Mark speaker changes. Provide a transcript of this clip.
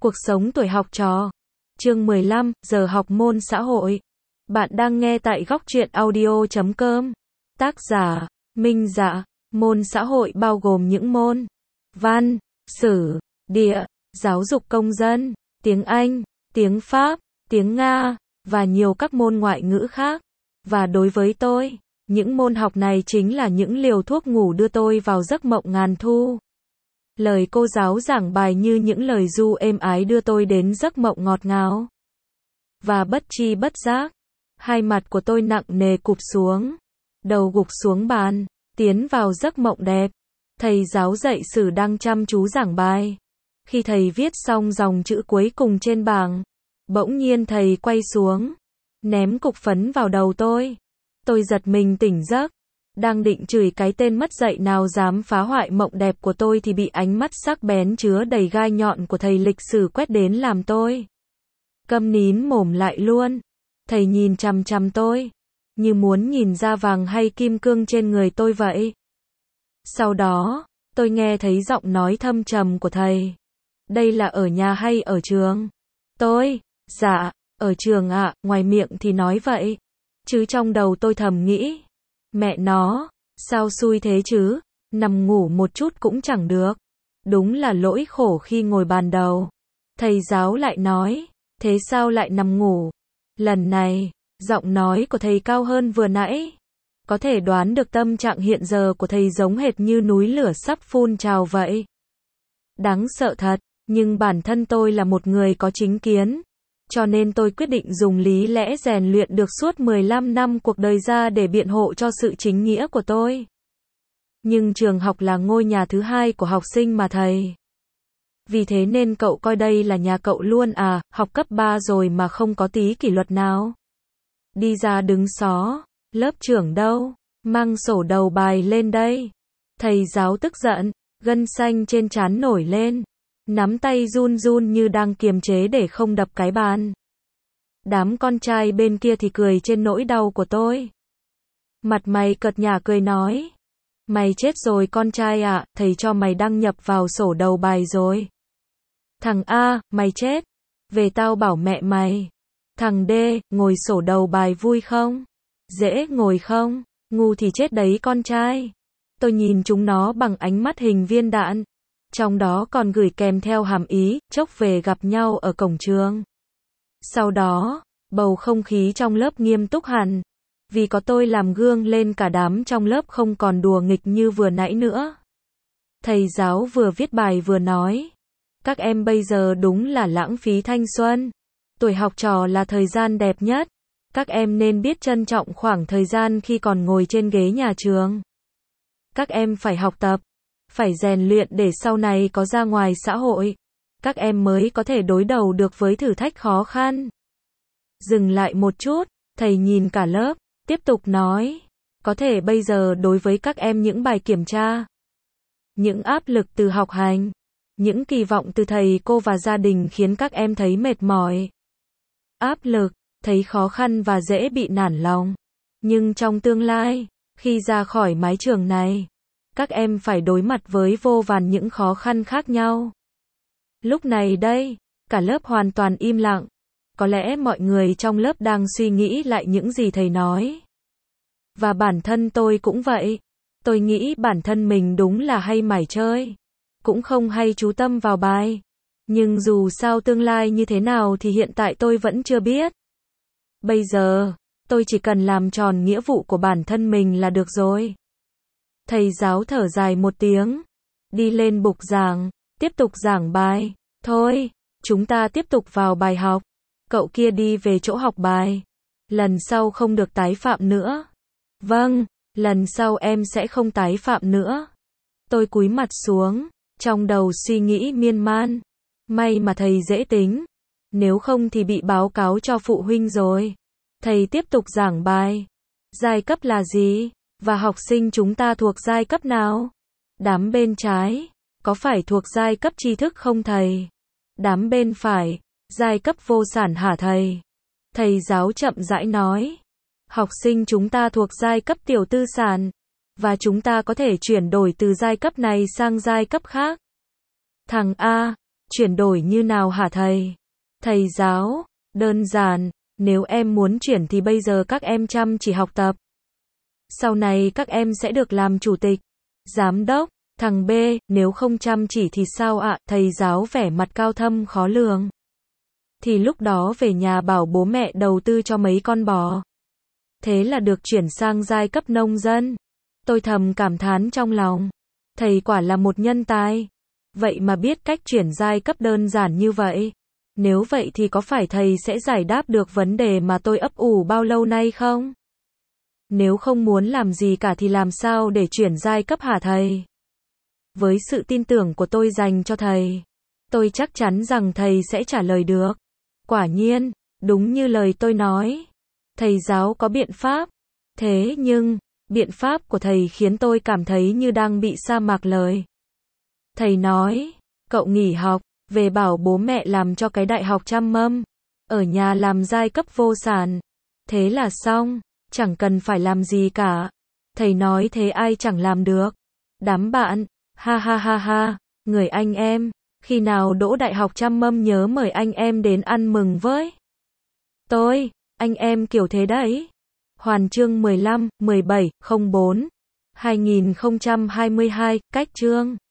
Speaker 1: Cuộc sống tuổi học trò. Chương 15, giờ học môn xã hội. Bạn đang nghe tại góc truyện audio.com. Tác giả, Minh Dạ. Môn xã hội bao gồm những môn văn, sử, địa, giáo dục công dân, tiếng Anh, tiếng Pháp, tiếng Nga, và nhiều các môn ngoại ngữ khác. Và đối với tôi, những môn học này chính là những liều thuốc ngủ đưa tôi vào giấc mộng ngàn thu. Lời cô giáo giảng bài như những lời ru êm ái đưa tôi đến giấc mộng ngọt ngào. Và bất tri bất giác, hai mặt của tôi nặng nề cụp xuống, đầu gục xuống bàn, tiến vào giấc mộng đẹp. Thầy giáo dạy sử đang chăm chú giảng bài. Khi thầy viết xong dòng chữ cuối cùng trên bảng, bỗng nhiên thầy quay xuống, ném cục phấn vào đầu tôi. Tôi giật mình tỉnh giấc, đang định chửi cái tên mất dạy nào dám phá hoại mộng đẹp của tôi thì bị ánh mắt sắc bén chứa đầy gai nhọn của thầy lịch sử quét đến làm tôi câm nín mồm lại luôn. Thầy nhìn chằm chằm tôi, như muốn nhìn ra vàng hay kim cương trên người tôi vậy. Sau đó, tôi nghe thấy giọng nói thâm trầm của thầy. Đây là ở nhà hay ở trường? Tôi, dạ, ở trường ạ, ngoài miệng thì nói vậy. Chứ trong đầu tôi thầm nghĩ, mẹ nó, sao xui thế chứ, nằm ngủ một chút cũng chẳng được. Đúng là lỗi khổ khi ngồi bàn đầu. Thầy giáo lại nói, thế sao lại nằm ngủ? Lần này, giọng nói của thầy cao hơn vừa nãy. Có thể đoán được tâm trạng hiện giờ của thầy giống hệt như núi lửa sắp phun trào vậy. Đáng sợ thật, nhưng bản thân tôi là một người có chính kiến. Cho nên tôi quyết định dùng lý lẽ rèn luyện được suốt 15 năm cuộc đời ra để biện hộ cho sự chính nghĩa của tôi. Nhưng trường học là ngôi nhà thứ hai của học sinh mà thầy. Vì thế nên cậu coi đây là nhà cậu luôn à, học cấp 3 rồi mà không có tí kỷ luật nào. Đi ra đứng xó, lớp trưởng đâu, mang sổ đầu bài lên đây. Thầy giáo tức giận, gân xanh trên trán nổi lên. Nắm tay run run như đang kiềm chế để không đập cái bàn. Đám con trai bên kia thì cười trên nỗi đau của tôi. Mặt mày cợt nhả cười nói. Mày chết rồi con trai ạ, thầy cho mày đăng nhập vào sổ đầu bài rồi. Thằng A, mày chết. Về tao bảo mẹ mày. Thằng D, ngồi sổ đầu bài vui không? Dễ ngồi không? Ngu thì chết đấy con trai. Tôi nhìn chúng nó bằng ánh mắt hình viên đạn. Trong đó còn gửi kèm theo hàm ý, chốc về gặp nhau ở cổng trường. Sau đó, bầu không khí trong lớp nghiêm túc hẳn. Vì có tôi làm gương lên cả đám trong lớp không còn đùa nghịch như vừa nãy nữa. Thầy giáo vừa viết bài vừa nói. Các em bây giờ đúng là lãng phí thanh xuân. Tuổi học trò là thời gian đẹp nhất. Các em nên biết trân trọng khoảng thời gian khi còn ngồi trên ghế nhà trường. Các em phải học tập, phải rèn luyện để sau này có ra ngoài xã hội, các em mới có thể đối đầu được với thử thách khó khăn. Dừng lại một chút, thầy nhìn cả lớp, tiếp tục nói, có thể bây giờ đối với các em những bài kiểm tra, những áp lực từ học hành, những kỳ vọng từ thầy cô và gia đình khiến các em thấy mệt mỏi, áp lực, thấy khó khăn và dễ bị nản lòng. Nhưng trong tương lai, khi ra khỏi mái trường này, các em phải đối mặt với vô vàn những khó khăn khác nhau. Lúc này đây, cả lớp hoàn toàn im lặng. Có lẽ mọi người trong lớp đang suy nghĩ lại những gì thầy nói. Và bản thân tôi cũng vậy. Tôi nghĩ bản thân mình đúng là hay mải chơi. Cũng không hay chú tâm vào bài. Nhưng dù sao tương lai như thế nào thì hiện tại tôi vẫn chưa biết. Bây giờ, tôi chỉ cần làm tròn nghĩa vụ của bản thân mình là được rồi. Thầy giáo thở dài một tiếng, đi lên bục giảng, tiếp tục giảng bài. Thôi, chúng ta tiếp tục vào bài học. Cậu kia đi về chỗ học bài. Lần sau không được tái phạm nữa. Vâng, lần sau em sẽ không tái phạm nữa. Tôi cúi mặt xuống, trong đầu suy nghĩ miên man. May mà thầy dễ tính. Nếu không thì bị báo cáo cho phụ huynh rồi. Thầy tiếp tục giảng bài. Giai cấp là gì? Và học sinh chúng ta thuộc giai cấp nào? Đám bên trái, có phải thuộc giai cấp tri thức không thầy? Đám bên phải, giai cấp vô sản hả thầy? Thầy giáo chậm rãi nói. Học sinh chúng ta thuộc giai cấp tiểu tư sản. Và chúng ta có thể chuyển đổi từ giai cấp này sang giai cấp khác. Thằng A, Chuyển đổi như nào hả thầy? Thầy giáo, đơn giản, nếu em muốn chuyển thì bây giờ các em chăm chỉ học tập. Sau này các em sẽ được làm chủ tịch, giám đốc. Thằng B, nếu không chăm chỉ thì sao ạ? Thầy giáo vẻ mặt cao thâm khó lường. Thì lúc đó về nhà bảo bố mẹ đầu tư cho mấy con bò. Thế là được chuyển sang giai cấp nông dân. Tôi thầm cảm thán trong lòng. Thầy quả là một nhân tài. Vậy mà biết cách chuyển giai cấp đơn giản như vậy. Nếu vậy thì có phải thầy sẽ giải đáp được vấn đề mà tôi ấp ủ bao lâu nay không? Nếu không muốn làm gì cả thì làm sao để chuyển giai cấp hả thầy? Với sự tin tưởng của tôi dành cho thầy, tôi chắc chắn rằng thầy sẽ trả lời được. Quả nhiên, đúng như lời tôi nói. Thầy giáo có biện pháp. Thế nhưng, biện pháp của thầy khiến tôi cảm thấy như đang bị sa mạc lời. Thầy nói, cậu nghỉ học, về bảo bố mẹ làm cho cái đại học Trăm Mâm. Ở nhà làm giai cấp vô sản. Thế là xong, chẳng cần phải làm gì cả. Thầy nói thế ai chẳng làm được. Đám bạn, ha ha ha ha, người anh em, khi nào đỗ đại học Trăm Mâm nhớ mời anh em đến ăn mừng với tôi, anh em kiểu thế đấy. Hoàn chương 15, 17, 04, 2022, cách chương